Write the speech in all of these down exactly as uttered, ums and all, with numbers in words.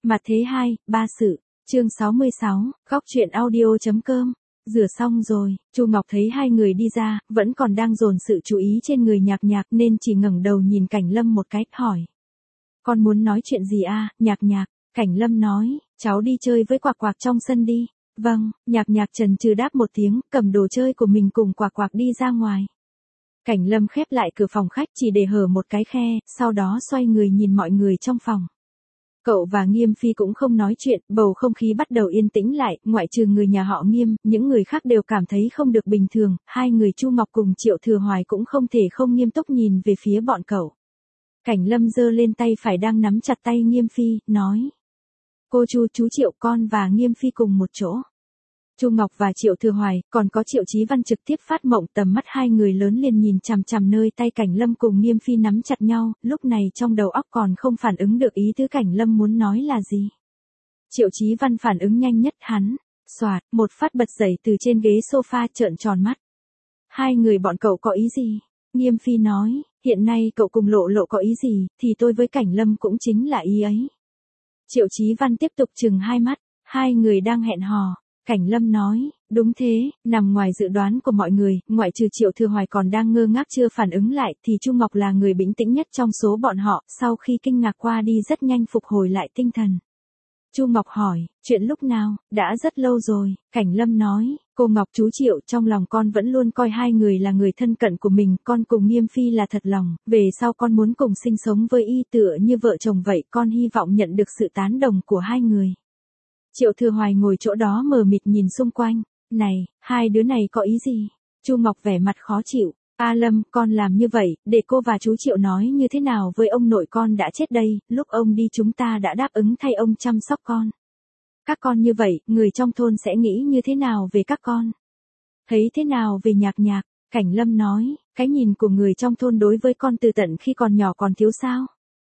Mặt thế hai, ba sự, chương sáu mươi sáu, góc truyện audio.com. Rửa xong rồi, Chu Ngọc thấy hai người đi ra, vẫn còn đang dồn sự chú ý trên người Nhạc Nhạc nên chỉ ngẩng đầu nhìn Cảnh Lâm một cái, hỏi. Con muốn nói chuyện gì a, Nhạc Nhạc? Cảnh Lâm nói, cháu đi chơi với Quạc Quạc trong sân đi. Vâng, Nhạc Nhạc chần chừ đáp một tiếng, cầm đồ chơi của mình cùng Quạc Quạc đi ra ngoài. Cảnh Lâm khép lại cửa phòng khách chỉ để hở một cái khe, sau đó xoay người nhìn mọi người trong phòng. Cậu và Nghiêm Phi cũng không nói chuyện, bầu không khí bắt đầu yên tĩnh lại, ngoại trừ người nhà họ Nghiêm, những người khác đều cảm thấy không được bình thường, hai người Chu Ngọc cùng Triệu Thừa Hoài cũng không thể không nghiêm túc nhìn về phía bọn cậu. Cảnh Lâm giơ lên tay phải đang nắm chặt tay Nghiêm Phi, nói. Cô Chu, chú Triệu, con và Nghiêm Phi cùng một chỗ. Chu Ngọc và Triệu Thừa Hoài, còn có Triệu Chí Văn trực tiếp phát mộng, tầm mắt hai người lớn liền nhìn chằm chằm nơi tay Cảnh Lâm cùng Nghiêm Phi nắm chặt nhau, lúc này trong đầu óc còn không phản ứng được ý tứ Cảnh Lâm muốn nói là gì. Triệu Chí Văn phản ứng nhanh nhất, hắn, xoạt, một phát bật dậy từ trên ghế sofa trợn tròn mắt. Hai người bọn cậu có ý gì? Nghiêm Phi nói, hiện nay cậu cùng Lộ Lộ có ý gì, thì tôi với Cảnh Lâm cũng chính là ý ấy. Triệu Chí Văn tiếp tục trừng hai mắt, hai người đang hẹn hò. Cảnh Lâm nói, đúng thế, nằm ngoài dự đoán của mọi người, ngoại trừ Triệu Thừa Hoài còn đang ngơ ngác chưa phản ứng lại, thì Chu Ngọc là người bình tĩnh nhất trong số bọn họ, sau khi kinh ngạc qua đi rất nhanh phục hồi lại tinh thần. Chu Ngọc hỏi, chuyện lúc nào, đã rất lâu rồi, Cảnh Lâm nói, cô Ngọc chú Triệu, trong lòng con vẫn luôn coi hai người là người thân cận của mình, con cùng Nghiêm Phi là thật lòng, về sau con muốn cùng sinh sống với y tựa như vợ chồng vậy, con hy vọng nhận được sự tán đồng của hai người. Triệu Thừa Hoài ngồi chỗ đó mờ mịt nhìn xung quanh, này, hai đứa này có ý gì? Chu Ngọc vẻ mặt khó chịu, A Lâm, con làm như vậy, để cô và chú Triệu nói như thế nào với ông nội con đã chết đây, lúc ông đi chúng ta đã đáp ứng thay ông chăm sóc con. Các con như vậy, người trong thôn sẽ nghĩ như thế nào về các con? Thấy thế nào về Nhạc Nhạc? Cảnh Lâm nói, cái nhìn của người trong thôn đối với con từ tận khi còn nhỏ còn thiếu sao?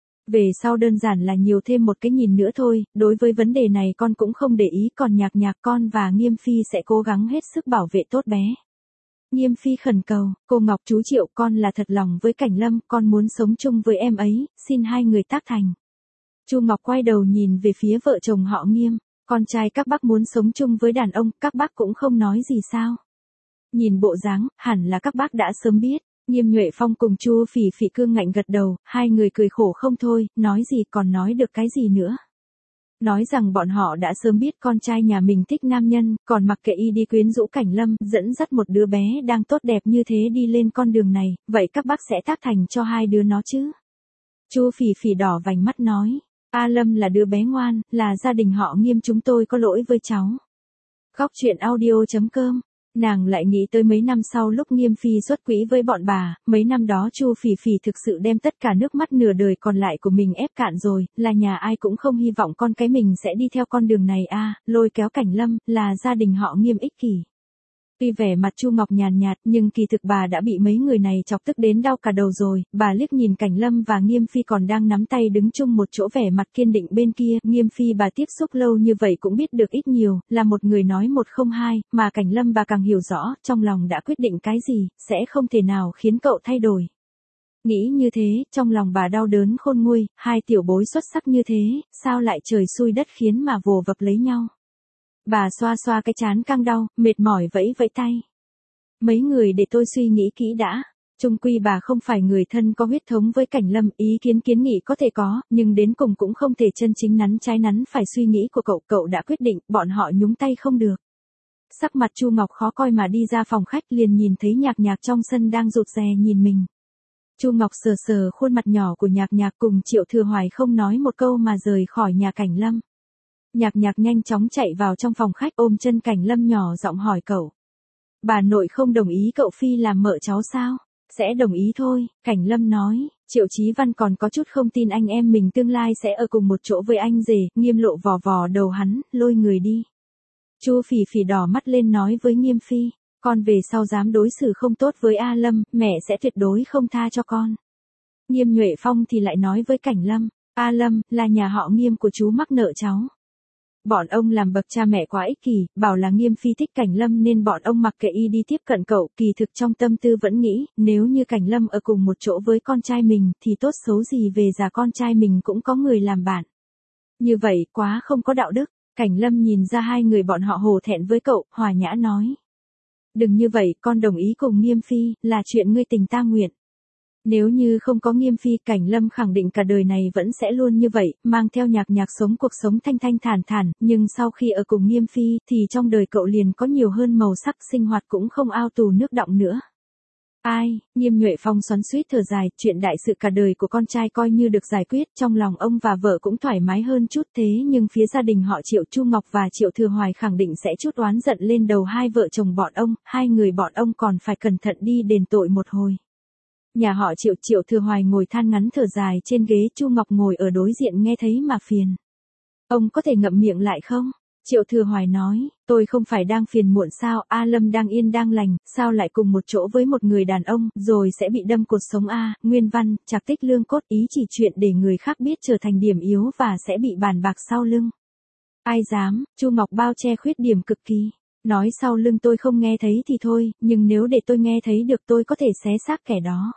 Về sau đơn giản là nhiều thêm một cái nhìn nữa thôi, đối với vấn đề này con cũng không để ý, còn Nhạc Nhạc con và Nghiêm Phi sẽ cố gắng hết sức bảo vệ tốt bé. Nghiêm Phi khẩn cầu, cô Ngọc chú Triệu, con là thật lòng với Cảnh Lâm, con muốn sống chung với em ấy, xin hai người tác thành. Chu Ngọc quay đầu nhìn về phía vợ chồng họ Nghiêm, con trai các bác muốn sống chung với đàn ông, các bác cũng không nói gì sao? Nhìn bộ dáng, hẳn là các bác đã sớm biết. Nghiêm Nhuệ Phong cùng Chu Phỉ Phỉ cương ngạnh gật đầu, hai người cười khổ không thôi, nói gì còn nói được cái gì nữa. Nói rằng bọn họ đã sớm biết con trai nhà mình thích nam nhân, còn mặc kệ y đi quyến rũ Cảnh Lâm, dẫn dắt một đứa bé đang tốt đẹp như thế đi lên con đường này, vậy các bác sẽ tác thành cho hai đứa nó chứ? Chu Phỉ Phỉ đỏ vành mắt nói, A Lâm là đứa bé ngoan, là gia đình họ Nghiêm chúng tôi có lỗi với cháu. Góc truyện audio.com. Nàng lại nghĩ tới mấy năm sau lúc Nghiêm Phi xuất quỹ với bọn bà, mấy năm đó Chu Phỉ Phỉ thực sự đem tất cả nước mắt nửa đời còn lại của mình ép cạn rồi, là nhà ai cũng không hy vọng con cái mình sẽ đi theo con đường này a, lôi kéo Cảnh Lâm, là gia đình họ Nghiêm ích kỷ. Tuy vẻ mặt Chu Ngọc nhàn nhạt, nhưng kỳ thực bà đã bị mấy người này chọc tức đến đau cả đầu rồi, bà liếc nhìn Cảnh Lâm và Nghiêm Phi còn đang nắm tay đứng chung một chỗ vẻ mặt kiên định bên kia, Nghiêm Phi bà tiếp xúc lâu như vậy cũng biết được ít nhiều, là một người nói một không hai, mà Cảnh Lâm bà càng hiểu rõ, trong lòng đã quyết định cái gì, sẽ không thể nào khiến cậu thay đổi. Nghĩ như thế, trong lòng bà đau đớn khôn nguôi, hai tiểu bối xuất sắc như thế, sao lại trời xui đất khiến mà vồ vập lấy nhau. Bà xoa xoa cái trán căng đau, mệt mỏi vẫy vẫy tay. Mấy người để tôi suy nghĩ kỹ đã. Chung quy bà không phải người thân có huyết thống với Cảnh Lâm, ý kiến kiến nghị có thể có, nhưng đến cùng cũng không thể chân chính nắn trái nắn phải suy nghĩ của cậu, cậu đã quyết định, bọn họ nhúng tay không được. Sắc mặt Chu Ngọc khó coi mà đi ra phòng khách liền nhìn thấy Nhạc Nhạc trong sân đang rụt rè nhìn mình. Chu Ngọc sờ sờ khuôn mặt nhỏ của Nhạc Nhạc cùng Triệu Thừa Hoài không nói một câu mà rời khỏi nhà Cảnh Lâm. Nhạc Nhạc nhanh chóng chạy vào trong phòng khách ôm chân Cảnh Lâm nhỏ giọng hỏi cậu. Bà nội không đồng ý cậu Phi làm mợ cháu sao? Sẽ đồng ý thôi, Cảnh Lâm nói. Triệu Chí Văn còn có chút không tin anh em mình tương lai sẽ ở cùng một chỗ với anh rể, Nghiêm Lộ vò vò đầu hắn, lôi người đi. Chu Phỉ Phỉ đỏ mắt lên nói với Nghiêm Phi, con về sau dám đối xử không tốt với A Lâm, mẹ sẽ tuyệt đối không tha cho con. Nghiêm Nhuệ Phong thì lại nói với Cảnh Lâm, A Lâm, là nhà họ Nghiêm của chú mắc nợ cháu. Bọn ông làm bậc cha mẹ quá ích kỷ, bảo là Nghiêm Phi thích Cảnh Lâm nên bọn ông mặc kệ y đi tiếp cận cậu, kỳ thực trong tâm tư vẫn nghĩ, nếu như Cảnh Lâm ở cùng một chỗ với con trai mình, thì tốt xấu gì về già con trai mình cũng có người làm bạn. Như vậy quá không có đạo đức. Cảnh Lâm nhìn ra hai người bọn họ hổ thẹn với cậu, hòa nhã nói. Đừng như vậy, con đồng ý cùng Nghiêm Phi, là chuyện ngươi tình ta nguyện. Nếu như không có Nghiêm Phi, Cảnh Lâm khẳng định cả đời này vẫn sẽ luôn như vậy, mang theo nhạc nhạc sống cuộc sống thanh thanh thản thản, nhưng sau khi ở cùng Nghiêm Phi, thì trong đời cậu liền có nhiều hơn màu sắc, sinh hoạt cũng không ao tù nước đọng nữa. Ai, Nghiêm Nhuệ Phong xoắn xuýt thở dài, chuyện đại sự cả đời của con trai coi như được giải quyết, trong lòng ông và vợ cũng thoải mái hơn chút, thế nhưng phía gia đình họ Triệu Chu Ngọc và Triệu Thừa Hoài khẳng định sẽ chút oán giận lên đầu hai vợ chồng bọn ông, hai người bọn ông còn phải cẩn thận đi đền tội một hồi. Nhà họ Triệu, Triệu Thừa Hoài ngồi than ngắn thở dài trên ghế, Chu Ngọc ngồi ở đối diện nghe thấy mà phiền. Ông có thể ngậm miệng lại không? Triệu Thừa Hoài nói, tôi không phải đang phiền muộn sao, A Lâm đang yên đang lành, sao lại cùng một chỗ với một người đàn ông, rồi sẽ bị đâm cột sống A, nguyên văn, trạc tích lương cốt, ý chỉ chuyện để người khác biết trở thành điểm yếu và sẽ bị bàn bạc sau lưng. Ai dám, Chu Ngọc bao che khuyết điểm cực kỳ. Nói sau lưng tôi không nghe thấy thì thôi, nhưng nếu để tôi nghe thấy được tôi có thể xé xác kẻ đó.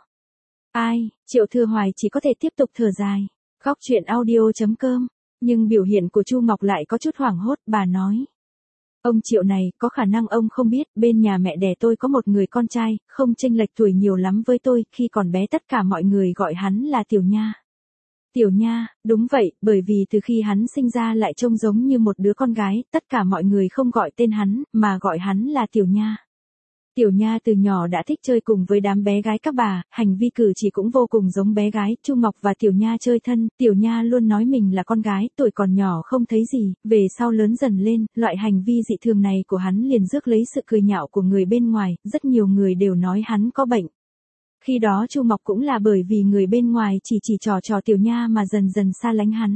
Ai, Triệu Thừa Hoài chỉ có thể tiếp tục thở dài. Khóc chuyện audio chấm com. Nhưng biểu hiện của Chu Ngọc lại có chút hoảng hốt, bà nói. Ông Triệu này, có khả năng ông không biết, bên nhà mẹ đẻ tôi có một người con trai, không chênh lệch tuổi nhiều lắm với tôi, khi còn bé tất cả mọi người gọi hắn là Tiểu Nha. Tiểu Nha, đúng vậy, bởi vì từ khi hắn sinh ra lại trông giống như một đứa con gái, tất cả mọi người không gọi tên hắn, mà gọi hắn là Tiểu Nha. Tiểu Nha từ nhỏ đã thích chơi cùng với đám bé gái các bà, hành vi cử chỉ cũng vô cùng giống bé gái, Chu Ngọc và Tiểu Nha chơi thân, Tiểu Nha luôn nói mình là con gái, tuổi còn nhỏ không thấy gì, về sau lớn dần lên, loại hành vi dị thường này của hắn liền rước lấy sự cười nhạo của người bên ngoài, rất nhiều người đều nói hắn có bệnh. Khi đó Chu Ngọc cũng là bởi vì người bên ngoài chỉ chỉ trò trò Tiểu Nha mà dần dần xa lánh hắn.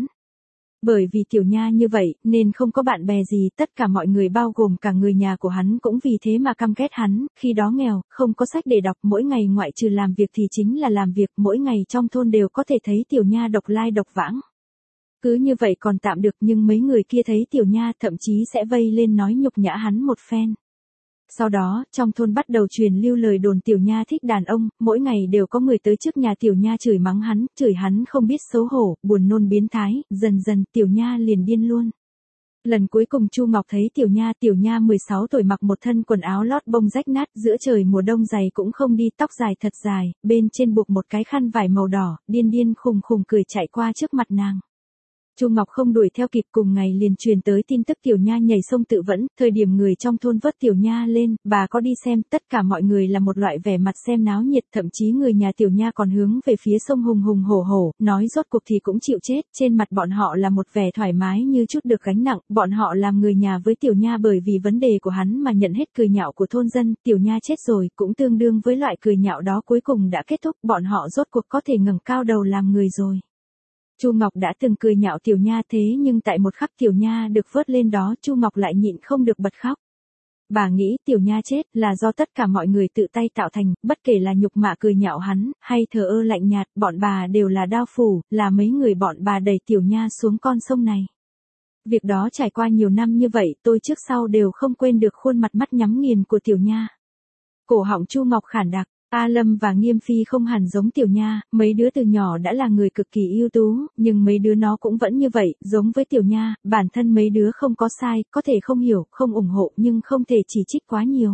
Bởi vì Tiểu Nha như vậy, nên không có bạn bè gì, tất cả mọi người bao gồm cả người nhà của hắn cũng vì thế mà căm ghét hắn, khi đó nghèo, không có sách để đọc, mỗi ngày ngoại trừ làm việc thì chính là làm việc, mỗi ngày trong thôn đều có thể thấy Tiểu Nha độc lai độc vãng. Cứ như vậy còn tạm được, nhưng mấy người kia thấy Tiểu Nha thậm chí sẽ vây lên nói nhục nhã hắn một phen. Sau đó, trong thôn bắt đầu truyền lưu lời đồn Tiểu Nha thích đàn ông, mỗi ngày đều có người tới trước nhà Tiểu Nha chửi mắng hắn, chửi hắn không biết xấu hổ, buồn nôn biến thái, dần dần Tiểu Nha liền điên luôn. Lần cuối cùng Chu Ngọc thấy Tiểu Nha, Tiểu Nha mười sáu tuổi mặc một thân quần áo lót bông rách nát, giữa trời mùa đông giày cũng không đi, tóc dài thật dài, bên trên buộc một cái khăn vải màu đỏ, điên điên khùng khùng cười chạy qua trước mặt nàng. Chu Ngọc không đuổi theo kịp, cùng ngày liền truyền tới tin tức Tiểu Nha nhảy sông tự vẫn, thời điểm người trong thôn vớt Tiểu Nha lên, bà có đi xem, tất cả mọi người là một loại vẻ mặt xem náo nhiệt, thậm chí người nhà Tiểu Nha còn hướng về phía sông hùng hùng hổ hổ, nói rốt cuộc thì cũng chịu chết, trên mặt bọn họ là một vẻ thoải mái như chút được gánh nặng, bọn họ làm người nhà với Tiểu Nha bởi vì vấn đề của hắn mà nhận hết cười nhạo của thôn dân, Tiểu Nha chết rồi, cũng tương đương với loại cười nhạo đó cuối cùng đã kết thúc, bọn họ rốt cuộc có thể ngẩng cao đầu làm người rồi. Chu Ngọc đã từng cười nhạo Tiểu Nha thế nhưng tại một khắc Tiểu Nha được vớt lên đó, Chu Ngọc lại nhịn không được bật khóc. Bà nghĩ Tiểu Nha chết là do tất cả mọi người tự tay tạo thành, bất kể là nhục mạ cười nhạo hắn, hay thờ ơ lạnh nhạt, bọn bà đều là đao phủ, là mấy người bọn bà đẩy Tiểu Nha xuống con sông này. Việc đó trải qua nhiều năm như vậy, tôi trước sau đều không quên được khuôn mặt mắt nhắm nghiền của Tiểu Nha. Cổ họng Chu Ngọc khản đặc. A Lâm và Nghiêm Phi không hẳn giống Tiểu Nha, mấy đứa từ nhỏ đã là người cực kỳ ưu tú, nhưng mấy đứa nó cũng vẫn như vậy, giống với Tiểu Nha, bản thân mấy đứa không có sai, có thể không hiểu, không ủng hộ nhưng không thể chỉ trích quá nhiều.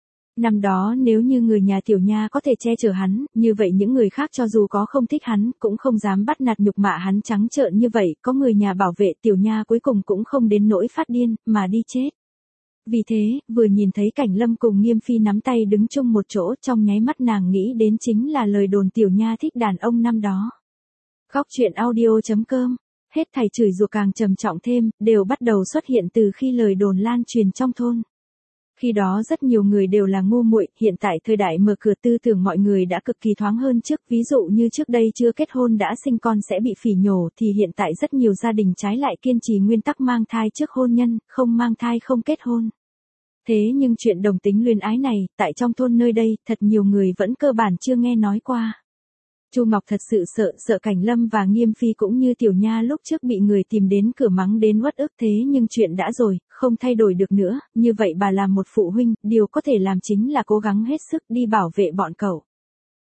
Năm đó nếu như người nhà Tiểu Nha có thể che chở hắn, như vậy những người khác cho dù có không thích hắn, cũng không dám bắt nạt nhục mạ hắn trắng trợn như vậy, có người nhà bảo vệ Tiểu Nha cuối cùng cũng không đến nỗi phát điên, mà đi chết. Vì thế, vừa nhìn thấy Cảnh Lâm cùng Nghiêm Phi nắm tay đứng chung một chỗ, trong nháy mắt nàng nghĩ đến chính là lời đồn Tiểu Nha thích đàn ông năm đó. Khóc chuyện audio chấm com. Hết thảy chửi rủa càng trầm trọng thêm, đều bắt đầu xuất hiện từ khi lời đồn lan truyền trong thôn. Khi đó rất nhiều người đều là ngu muội, hiện tại thời đại mở cửa tư tưởng mọi người đã cực kỳ thoáng hơn trước, ví dụ như trước đây chưa kết hôn đã sinh con sẽ bị phỉ nhổ thì hiện tại rất nhiều gia đình trái lại kiên trì nguyên tắc mang thai trước hôn nhân, không mang thai không kết hôn. Thế nhưng chuyện đồng tính luyến ái này, tại trong thôn nơi đây, thật nhiều người vẫn cơ bản chưa nghe nói qua. Chu Ngọc thật sự sợ, sợ Cảnh Lâm và Nghiêm Phi cũng như Tiểu Nha lúc trước bị người tìm đến cửa mắng đến uất ức, thế nhưng chuyện đã rồi, không thay đổi được nữa, như vậy bà làm một phụ huynh, điều có thể làm chính là cố gắng hết sức đi bảo vệ bọn cậu.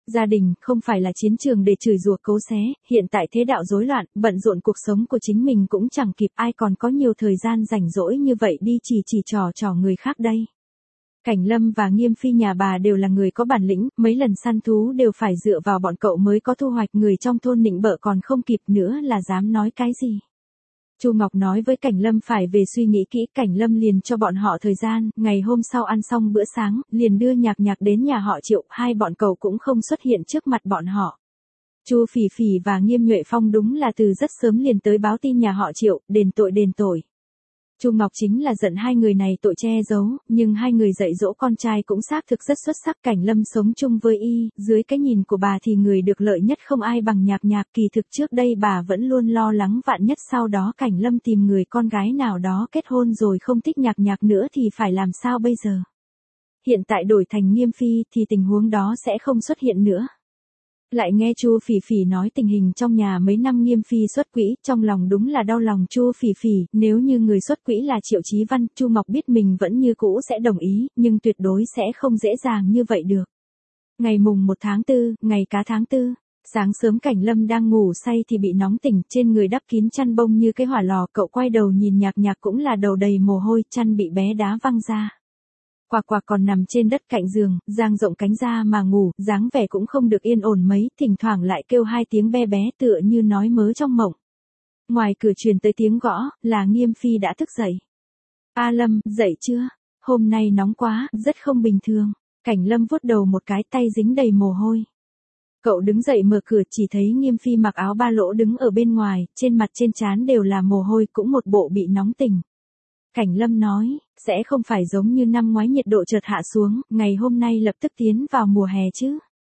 Gia đình không phải là chiến trường để chửi rủa cấu xé, hiện tại thế đạo rối loạn, bận rộn cuộc sống của chính mình cũng chẳng kịp, ai còn có nhiều thời gian rảnh rỗi như vậy đi chỉ chỉ trò trò người khác đây. Cảnh Lâm và Nghiêm Phi nhà bà đều là người có bản lĩnh, mấy lần săn thú đều phải dựa vào bọn cậu mới có thu hoạch, người trong thôn nịnh bợ còn không kịp nữa là dám nói cái gì. Chu Ngọc nói với Cảnh Lâm phải về suy nghĩ kỹ, Cảnh Lâm liền cho bọn họ thời gian, ngày hôm sau ăn xong bữa sáng, liền đưa Nhạc Nhạc đến nhà họ Triệu, hai bọn cậu cũng không xuất hiện trước mặt bọn họ. Chu Phỉ Phỉ và Nghiêm Nhuệ Phong đúng là từ rất sớm liền tới báo tin nhà họ Triệu, đền tội đền tội. Chu Ngọc chính là giận hai người này tội che giấu, nhưng hai người dạy dỗ con trai cũng xác thực rất xuất sắc. Cảnh Lâm sống chung với y, dưới cái nhìn của bà thì người được lợi nhất không ai bằng Nhạc Nhạc, kỳ thực trước đây bà vẫn luôn lo lắng vạn nhất sau đó Cảnh Lâm tìm người con gái nào đó kết hôn rồi không thích Nhạc Nhạc nữa thì phải làm sao bây giờ. Hiện tại đổi thành Nghiêm Phi thì tình huống đó sẽ không xuất hiện nữa. Lại nghe Chu Phỉ Phỉ nói tình hình trong nhà mấy năm Nghiêm Phi xuất quỹ, trong lòng đúng là đau lòng Chu Phỉ Phỉ, nếu như người xuất quỹ là Triệu Chí Văn, Chu Ngọc biết mình vẫn như cũ sẽ đồng ý, nhưng tuyệt đối sẽ không dễ dàng như vậy được. Ngày mùng một tháng tư, ngày cá tháng tư, sáng sớm Cảnh Lâm đang ngủ say thì bị nóng tỉnh, trên người đắp kín chăn bông như cái hỏa lò, cậu quay đầu nhìn Nhạc Nhạc cũng là đầu đầy mồ hôi, chăn bị bé đá văng ra. Quạc Quạc còn nằm trên đất cạnh giường, dang rộng cánh ra mà ngủ, dáng vẻ cũng không được yên ổn mấy, thỉnh thoảng lại kêu hai tiếng be bé tựa như nói mớ trong mộng. Ngoài cửa truyền tới tiếng gõ, là Nghiêm Phi đã thức dậy. A Lâm, dậy chưa? Hôm nay nóng quá, rất không bình thường. Cảnh Lâm vuốt đầu một cái, tay dính đầy mồ hôi. Cậu đứng dậy mở cửa, chỉ thấy Nghiêm Phi mặc áo ba lỗ đứng ở bên ngoài, trên mặt trên trán đều là mồ hôi, cũng một bộ bị nóng tỉnh. Cảnh Lâm nói, sẽ không phải giống như năm ngoái nhiệt độ chợt hạ xuống, ngày hôm nay lập tức tiến vào mùa hè chứ.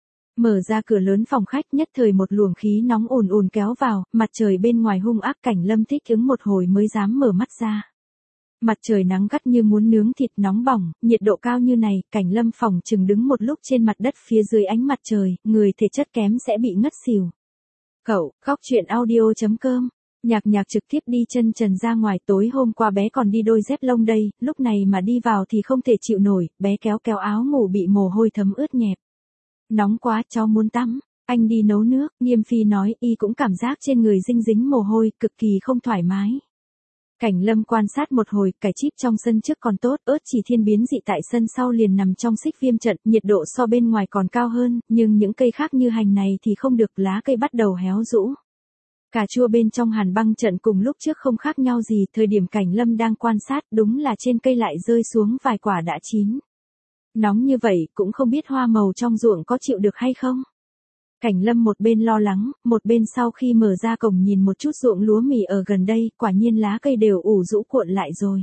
Mở ra cửa lớn phòng khách, nhất thời một luồng khí nóng ùn ùn kéo vào, mặt trời bên ngoài hung ác. Cảnh Lâm thích ứng một hồi mới dám mở mắt ra. Mặt trời nắng gắt như muốn nướng thịt, nóng bỏng, nhiệt độ cao như này, Cảnh Lâm phòng chừng đứng một lúc trên mặt đất phía dưới ánh mặt trời, người thể chất kém sẽ bị ngất xỉu. Cậu, khóc chuyện audio chấm com. Nhạc Nhạc trực tiếp đi chân trần ra ngoài, tối hôm qua bé còn đi đôi dép lông đây, lúc này mà đi vào thì không thể chịu nổi, bé kéo kéo áo ngủ bị mồ hôi thấm ướt nhẹp. Nóng quá, cháu muốn tắm, anh đi nấu nước. Nghiêm Phi nói, y cũng cảm giác trên người dinh dính mồ hôi, cực kỳ không thoải mái. Cảnh Lâm quan sát một hồi, cải chip trong sân trước còn tốt, ớt chỉ thiên biến dị tại sân sau liền nằm trong xích viêm trận, nhiệt độ so bên ngoài còn cao hơn, nhưng những cây khác như hành này thì không được, lá cây bắt đầu héo rũ. Cà chua bên trong hàn băng trận cùng lúc trước không khác nhau gì, thời điểm Cảnh Lâm đang quan sát đúng là trên cây lại rơi xuống vài quả đã chín. Nóng như vậy cũng không biết hoa màu trong ruộng có chịu được hay không. Cảnh Lâm một bên lo lắng, một bên sau khi mở ra cổng nhìn một chút ruộng lúa mì ở gần đây, quả nhiên lá cây đều ủ rũ cuộn lại rồi.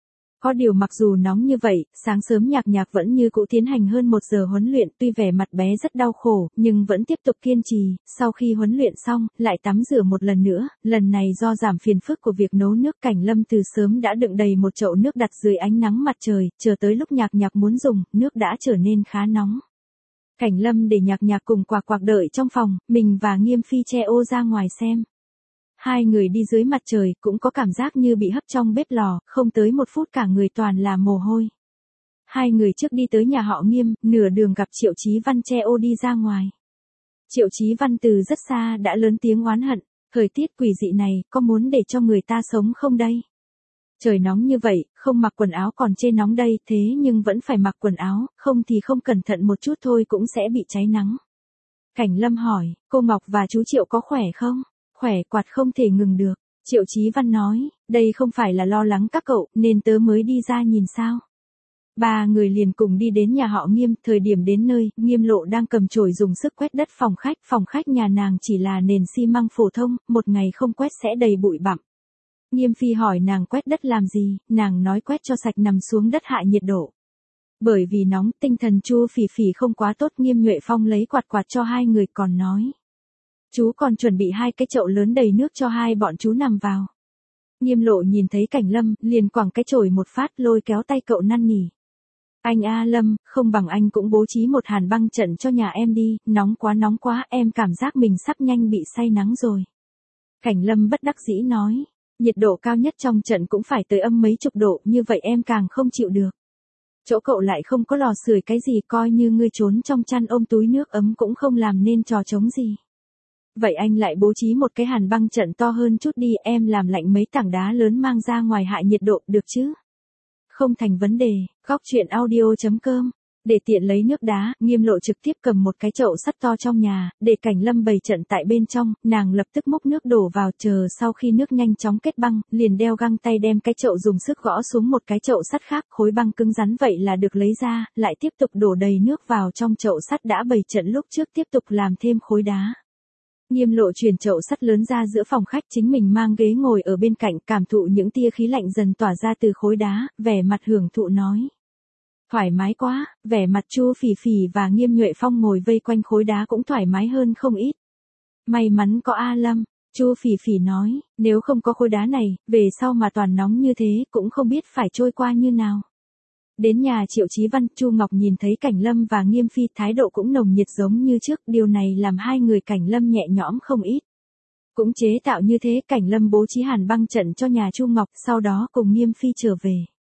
Có điều mặc dù nóng như vậy, sáng sớm Nhạc Nhạc vẫn như cũ tiến hành hơn một giờ huấn luyện, tuy vẻ mặt bé rất đau khổ, nhưng vẫn tiếp tục kiên trì, sau khi huấn luyện xong, lại tắm rửa một lần nữa, lần này do giảm phiền phức của việc nấu nước. Cảnh Lâm từ sớm đã đựng đầy một chậu nước đặt dưới ánh nắng mặt trời, chờ tới lúc Nhạc Nhạc muốn dùng, nước đã trở nên khá nóng. Cảnh Lâm để Nhạc Nhạc cùng Quạc Quạc đợi trong phòng, mình và Nghiêm Phi che ô ra ngoài xem. Hai người đi dưới mặt trời cũng có cảm giác như bị hấp trong bếp lò, không tới một phút cả người toàn là mồ hôi. Hai người trước đi tới nhà họ Nghiêm, nửa đường gặp Triệu Chí Văn che ô đi ra ngoài. Triệu Chí Văn từ rất xa đã lớn tiếng oán hận, thời tiết quỷ dị này, có muốn để cho người ta sống không đây? Trời nóng như vậy, không mặc quần áo còn chê nóng đây, thế nhưng vẫn phải mặc quần áo, không thì không cẩn thận một chút thôi cũng sẽ bị cháy nắng. Cảnh Lâm hỏi, cô Ngọc và chú Triệu có khỏe không? Khỏe, quạt không thể ngừng được. Triệu Chí Văn nói, đây không phải là lo lắng các cậu, nên tớ mới đi ra nhìn sao. Ba người liền cùng đi đến nhà họ Nghiêm, thời điểm đến nơi, Nghiêm Lộ đang cầm chổi dùng sức quét đất phòng khách, phòng khách nhà nàng chỉ là nền xi măng phổ thông, một ngày không quét sẽ đầy bụi bặm. Nghiêm Phi hỏi nàng quét đất làm gì, nàng nói quét cho sạch nằm xuống đất hạ nhiệt độ. Bởi vì nóng, tinh thần Chu Phỉ Phỉ không quá tốt, Nghiêm Nhuệ Phong lấy quạt quạt cho hai người còn nói. Chú còn chuẩn bị hai cái chậu lớn đầy nước cho hai bọn chú nằm vào. Nghiêm Lộ nhìn thấy Cảnh Lâm, liền quẳng cái chổi một phát lôi kéo tay cậu năn nỉ. Anh A Lâm, không bằng anh cũng bố trí một hàn băng trận cho nhà em đi, nóng quá nóng quá, em cảm giác mình sắp nhanh bị say nắng rồi. Cảnh Lâm bất đắc dĩ nói, nhiệt độ cao nhất trong trận cũng phải tới âm mấy chục độ, như vậy em càng không chịu được. Chỗ cậu lại không có lò sưởi cái gì, coi như ngươi trốn trong chăn ôm túi nước ấm cũng không làm nên trò trống gì. Vậy anh lại bố trí một cái hàn băng trận to hơn chút đi, em làm lạnh mấy tảng đá lớn mang ra ngoài hạ nhiệt độ, được chứ? Không thành vấn đề, góc chuyện audio.com. Để tiện lấy nước đá, Nghiêm Lộ trực tiếp cầm một cái chậu sắt to trong nhà, để Cảnh Lâm bày trận tại bên trong, nàng lập tức múc nước đổ vào, chờ sau khi nước nhanh chóng kết băng, liền đeo găng tay đem cái chậu dùng sức gõ xuống một cái chậu sắt khác, khối băng cứng rắn vậy là được lấy ra, lại tiếp tục đổ đầy nước vào trong chậu sắt đã bày trận lúc trước, tiếp tục làm thêm khối đá. Nghiêm Lộ chuyển chậu sắt lớn ra giữa phòng khách, chính mình mang ghế ngồi ở bên cạnh, cảm thụ những tia khí lạnh dần tỏa ra từ khối đá, vẻ mặt hưởng thụ nói. Thoải mái quá, vẻ mặt Chu Phỉ Phỉ và Nghiêm Nhuệ Phong ngồi vây quanh khối đá cũng thoải mái hơn không ít. May mắn có A Lâm, Chu Phỉ Phỉ nói, nếu không có khối đá này, về sau mà toàn nóng như thế cũng không biết phải trôi qua như nào. Đến nhà Triệu Chí Văn, Chu Ngọc nhìn thấy Cảnh Lâm và Nghiêm Phi thái độ cũng nồng nhiệt giống như trước, điều này làm hai người Cảnh Lâm nhẹ nhõm không ít. Cũng chế tạo như thế, Cảnh Lâm bố trí hàn băng trận cho nhà Chu Ngọc, sau đó cùng Nghiêm Phi trở về.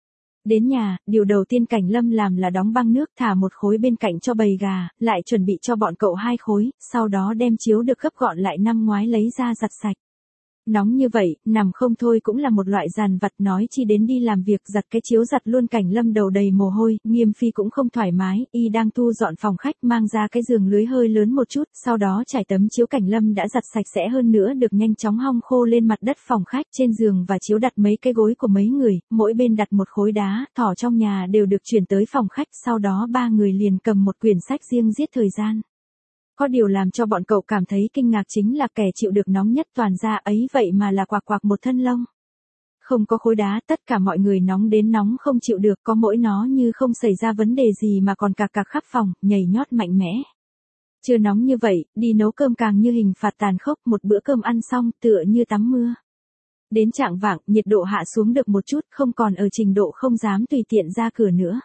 Đến nhà, điều đầu tiên Cảnh Lâm làm là đóng băng nước, thả một khối bên cạnh cho bầy gà, lại chuẩn bị cho bọn cậu hai khối, sau đó đem chiếu được gấp gọn lại năm ngoái lấy ra giặt sạch. Nóng như vậy, nằm không thôi cũng là một loại dàn vặt, nói chi đến đi làm việc giặt cái chiếu giặt luôn. Cảnh Lâm đầu đầy mồ hôi, Nghiêm Phi cũng không thoải mái, y đang thu dọn phòng khách mang ra cái giường lưới hơi lớn một chút, sau đó trải tấm chiếu Cảnh Lâm đã giặt sạch sẽ hơn nữa được nhanh chóng hong khô lên mặt đất phòng khách. Trên giường và chiếu đặt mấy cái gối của mấy người, mỗi bên đặt một khối đá, thỏ trong nhà đều được chuyển tới phòng khách, sau đó ba người liền cầm một quyển sách riêng giết thời gian. Có điều làm cho bọn cậu cảm thấy kinh ngạc chính là kẻ chịu được nóng nhất toàn ra ấy vậy mà là Quạc Quạc một thân lông. Không có khối đá, tất cả mọi người nóng đến nóng không chịu được, có mỗi nó như không xảy ra vấn đề gì mà còn cạc cạc khắp phòng, nhảy nhót mạnh mẽ. Chưa nóng như vậy, đi nấu cơm càng như hình phạt tàn khốc, một bữa cơm ăn xong tựa như tắm mưa. Đến chạng vạng, nhiệt độ hạ xuống được một chút, không còn ở trình độ không dám tùy tiện ra cửa nữa.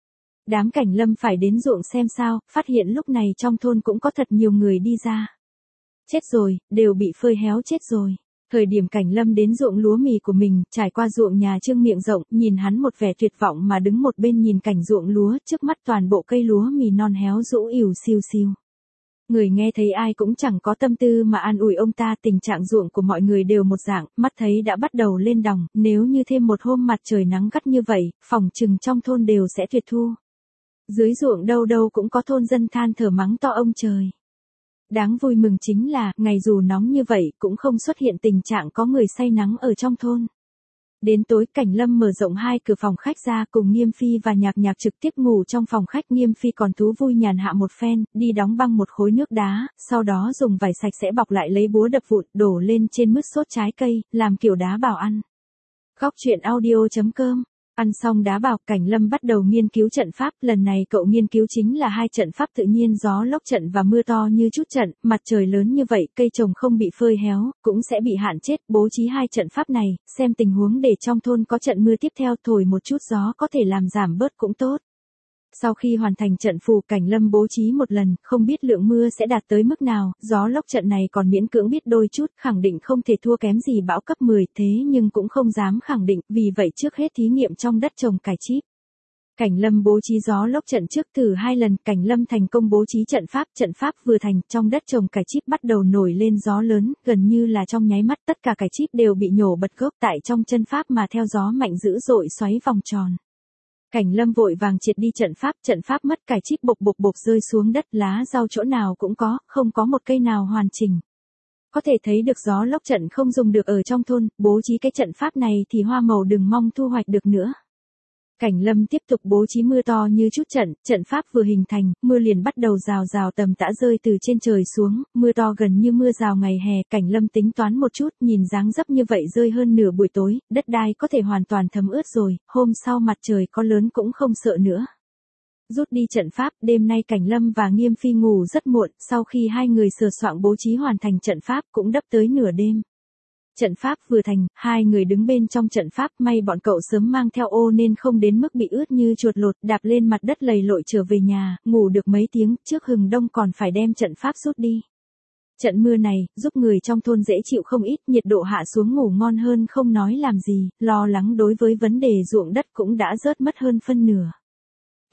Đám Cảnh Lâm phải đến ruộng xem sao, phát hiện lúc này trong thôn cũng có thật nhiều người đi ra. Chết rồi, đều bị phơi héo chết rồi. Thời điểm Cảnh Lâm đến ruộng lúa mì của mình, trải qua ruộng nhà Trương miệng rộng, nhìn hắn một vẻ tuyệt vọng mà đứng một bên nhìn cảnh ruộng lúa, trước mắt toàn bộ cây lúa mì non héo rũ ỉu xiu xiu. Người nghe thấy ai cũng chẳng có tâm tư mà an ủi ông ta, tình trạng ruộng của mọi người đều một dạng, mắt thấy đã bắt đầu lên đồng, nếu như thêm một hôm mặt trời nắng gắt như vậy, phòng chừng trong thôn đều sẽ tuyệt thu. Dưới ruộng đâu đâu cũng có thôn dân than thở mắng to ông trời. Đáng vui mừng chính là, ngày dù nóng như vậy cũng không xuất hiện tình trạng có người say nắng ở trong thôn. Đến tối, Cảnh Lâm mở rộng hai cửa phòng khách ra cùng Nghiêm Phi và Nhạc Nhạc trực tiếp ngủ trong phòng khách. Nghiêm Phi còn thú vui nhàn hạ một phen, đi đóng băng một khối nước đá, sau đó dùng vải sạch sẽ bọc lại lấy búa đập vụn, đổ lên trên mứt sốt trái cây, làm kiểu đá bảo ăn. Góc chuyện audio.com. Ăn xong đá bào, Cảnh Lâm bắt đầu nghiên cứu trận pháp, lần này cậu nghiên cứu chính là hai trận pháp tự nhiên, gió lốc trận và mưa to như chút trận. Mặt trời lớn như vậy, cây trồng không bị phơi héo, cũng sẽ bị hạn chết, bố trí hai trận pháp này, xem tình huống để trong thôn có trận mưa tiếp theo, thổi một chút gió có thể làm giảm bớt cũng tốt. Sau khi hoàn thành trận phù, Cảnh Lâm bố trí một lần, không biết lượng mưa sẽ đạt tới mức nào, gió lốc trận này còn miễn cưỡng biết đôi chút, khẳng định không thể thua kém gì bão cấp mười, thế nhưng cũng không dám khẳng định, vì vậy trước hết thí nghiệm trong đất trồng cải chip. Cảnh Lâm bố trí gió lốc trận trước thử hai lần, Cảnh Lâm thành công bố trí trận pháp, trận pháp vừa thành, trong đất trồng cải chip bắt đầu nổi lên gió lớn, gần như là trong nháy mắt tất cả cải chip đều bị nhổ bật gốc tại trong chân pháp mà theo gió mạnh dữ dội xoáy vòng tròn. Cảnh Lâm vội vàng triệt đi trận pháp, trận pháp mất cải chip bộc bộc bộc rơi xuống đất, lá rau chỗ nào cũng có, không có một cây nào hoàn chỉnh. Có thể thấy được gió lốc trận không dùng được ở trong thôn, bố trí cái trận pháp này thì hoa màu đừng mong thu hoạch được nữa. Cảnh Lâm tiếp tục bố trí mưa to như chút trận, trận pháp vừa hình thành, mưa liền bắt đầu rào rào tầm tã rơi từ trên trời xuống, mưa to gần như mưa rào ngày hè. Cảnh Lâm tính toán một chút, nhìn dáng dấp như vậy rơi hơn nửa buổi tối, đất đai có thể hoàn toàn thấm ướt rồi, hôm sau mặt trời có lớn cũng không sợ nữa. Rút đi trận pháp, đêm nay Cảnh Lâm và Nghiêm Phi ngủ rất muộn, sau khi hai người sửa soạn bố trí hoàn thành trận pháp cũng đắp tới nửa đêm. Trận pháp vừa thành, hai người đứng bên trong trận pháp, may bọn cậu sớm mang theo ô nên không đến mức bị ướt như chuột lột, đạp lên mặt đất lầy lội trở về nhà, ngủ được mấy tiếng, trước hừng đông còn phải đem trận pháp rút đi. Trận mưa này, giúp người trong thôn dễ chịu không ít, nhiệt độ hạ xuống ngủ ngon hơn không nói làm gì, lo lắng đối với vấn đề ruộng đất cũng đã rớt mất hơn phân nửa.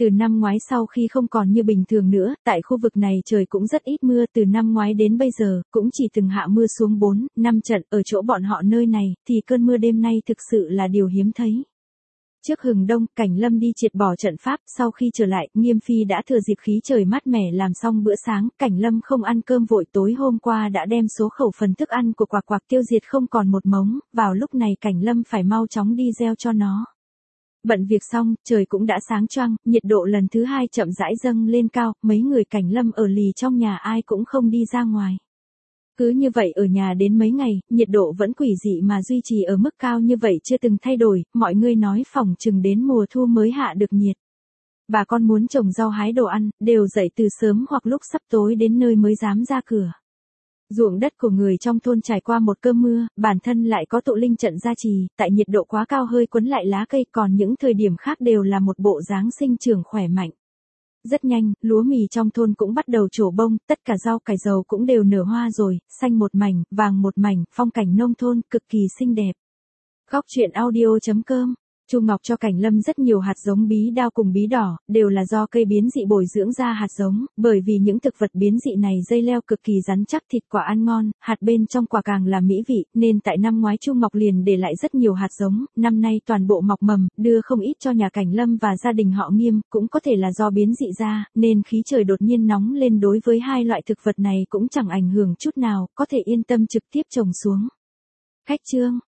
Từ năm ngoái sau khi không còn như bình thường nữa, tại khu vực này trời cũng rất ít mưa, từ năm ngoái đến bây giờ, cũng chỉ từng hạ mưa xuống bốn, năm trận, ở chỗ bọn họ nơi này, thì cơn mưa đêm nay thực sự là điều hiếm thấy. Trước hừng đông, Cảnh Lâm đi triệt bỏ trận pháp, sau khi trở lại, Nghiêm Phi đã thừa dịp khí trời mát mẻ làm xong bữa sáng, Cảnh Lâm không ăn cơm vội tối hôm qua đã đem số khẩu phần thức ăn của Quạc Quạc tiêu diệt không còn một mống, vào lúc này Cảnh Lâm phải mau chóng đi gieo cho nó. Bận việc xong, trời cũng đã sáng choang, nhiệt độ lần thứ hai chậm rãi dâng lên cao, mấy người Cảnh Lâm ở lì trong nhà ai cũng không đi ra ngoài. Cứ như vậy ở nhà đến mấy ngày, nhiệt độ vẫn quỷ dị mà duy trì ở mức cao như vậy chưa từng thay đổi, mọi người nói phòng chừng đến mùa thu mới hạ được nhiệt. Bà con muốn trồng rau hái đồ ăn, đều dậy từ sớm hoặc lúc sắp tối đến nơi mới dám ra cửa. Ruộng đất của người trong thôn trải qua một cơn mưa, bản thân lại có tụ linh trận gia trì, tại nhiệt độ quá cao hơi quấn lại lá cây, còn những thời điểm khác đều là một bộ dáng sinh trưởng khỏe mạnh. Rất nhanh, lúa mì trong thôn cũng bắt đầu trổ bông, tất cả rau cải dầu cũng đều nở hoa rồi, xanh một mảnh, vàng một mảnh, phong cảnh nông thôn cực kỳ xinh đẹp. Góc truyện audio chấm com. Chu Ngọc cho Cảnh Lâm rất nhiều hạt giống bí đao cùng bí đỏ, đều là do cây biến dị bồi dưỡng ra hạt giống, bởi vì những thực vật biến dị này dây leo cực kỳ rắn chắc, thịt quả ăn ngon, hạt bên trong quả càng là mỹ vị, nên tại năm ngoái Chu Ngọc liền để lại rất nhiều hạt giống, năm nay toàn bộ mọc mầm, đưa không ít cho nhà Cảnh Lâm và gia đình họ Nghiêm, cũng có thể là do biến dị ra, nên khí trời đột nhiên nóng lên đối với hai loại thực vật này cũng chẳng ảnh hưởng chút nào, có thể yên tâm trực tiếp trồng xuống. Khách chương